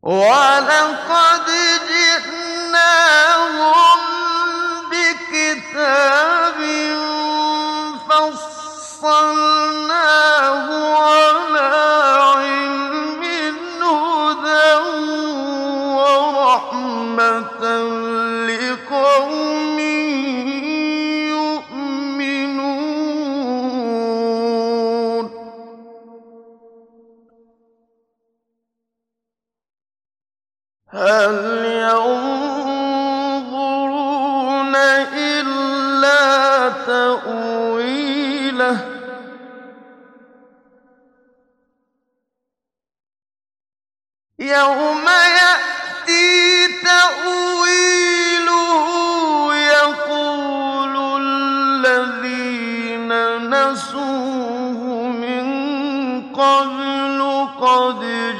وَلَقَدْ جِئْنَاهُم بِكِتَابٍ فَصَّلْنَاهُ عَلَىٰ عِلْمٍ هُدًى وَرَحْمَةً لِّقَوْمٍ يُؤْمِنُونَ هَلْ يَنظُرُونَ إِلَّا تَأْوِيلَهُ ۚ يَوْمَ يَأْتِي تَأْوِيلُهُ يَقُولُ الَّذِينَ نَسُوهُ مِن قَبْلُ قَدْ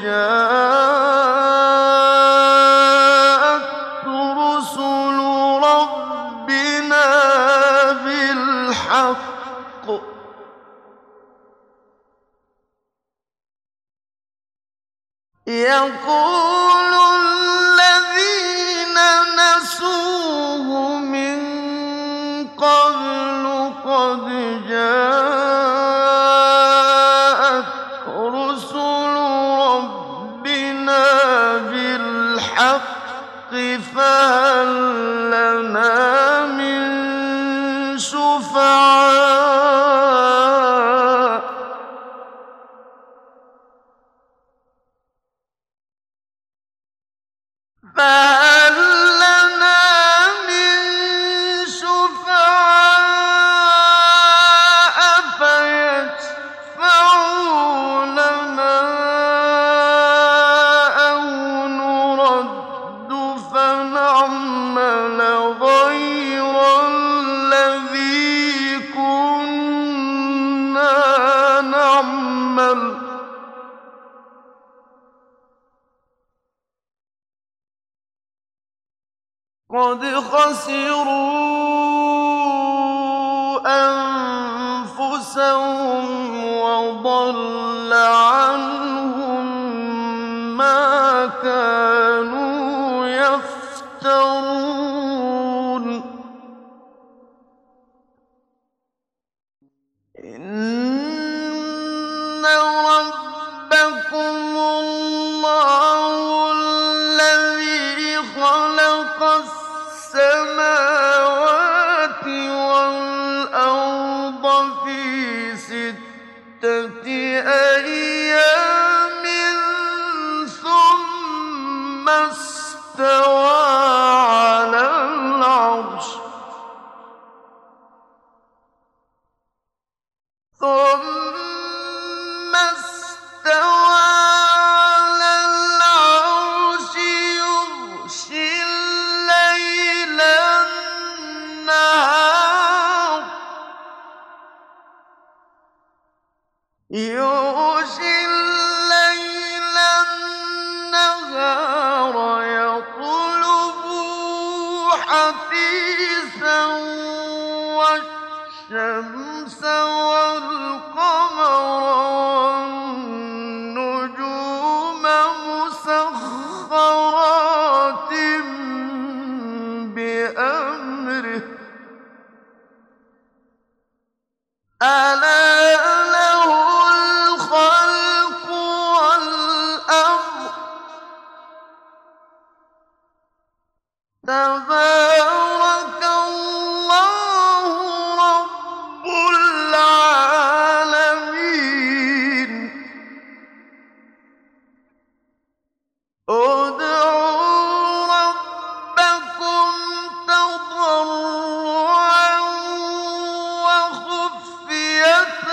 جَاءَتْ رُسُلُ رَبِّنَا بِالْحَقِّ ۖ يَقُولُ الَّذِينَ نَسُوهُ مِن قَبْلُ قَدْ جَاءَتْ رُسُلُ رَبِّنَا بِالْحَقِّ فَهَل لَّنَا مِن شُفَعَاءَ ۚ فَيَشْفَعُوا لَنَا أَوْ نُرَدُّ فَنَعْمَلَ غَيْرَ الَّذِي كُنَّا نَعْمَلُ ۚ قَدْ خَسِرُوا أَنفُسَهُمْ وَضَلَّ عَنْهُم مَّا كَانُوا يَفْتَرُونَ إِنَّ رَبَّكُمُ اللَّهُ الَّذِي خَلَقَ السَّمَاوَاتِ وَالْأَرْضَ فِي سِتَّةِ أَيَّامٍ ثُمَّ اسْتَوَىٰ عَلَى الْعَرْشِ يُغْشِي اللَّيْلَ النَّهَارَ يَطْلُبُهُ حَثِيثًا وَالشَّمْسَ وَالْقَمَرَ وَالنُّجُومَ مُسَخَّرَاتٍ بِأَمْرِهِ ۗ أَلَا لَهُ الْخَلْقُ وَالْأَمْرُ ۗ تَبَارَكَ اللَّهُ رَبُّ الْعَالَمِينَ ادْعُوا رَبَّكُمْ تَضَرُّعًا وَخُفْيَةً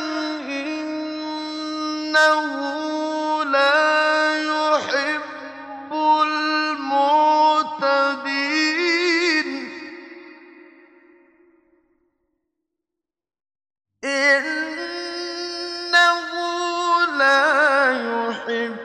إِنَّهُ لَا يُحِبُّ الْمُعْتَدِينَ إِنَّهُ لَا يُحِبُّ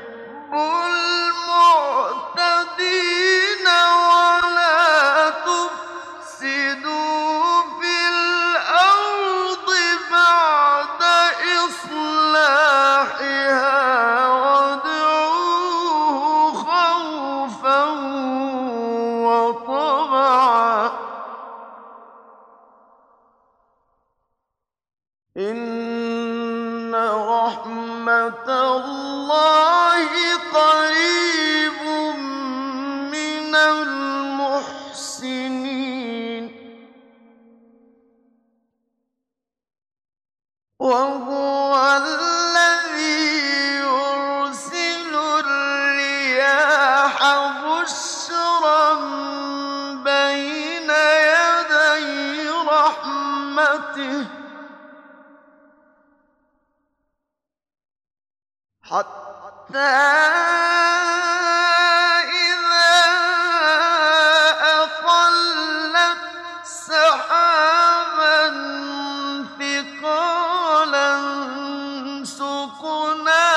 الْمُعْتَدِينَ وَلَا تُفْسِدُوا فِي الْأَرْضِ بَعْدَ إِصْلَاحِهَا وَادْعُوهُ رَحْمَتَ اللَّهِ قَرِيبٌ مِّنَ الْمُحْسِنِينَ وَهُوَ الَّذِي يُرْسِلُ الرِّيَاحَ بُشْرًا بَيْنَ يَدَيْ رَحْمَتِهِ حَتَّىٰ إِذَا أَقَلَّتْ سَحَابًا ثِقَالًا سُقْنَاهُ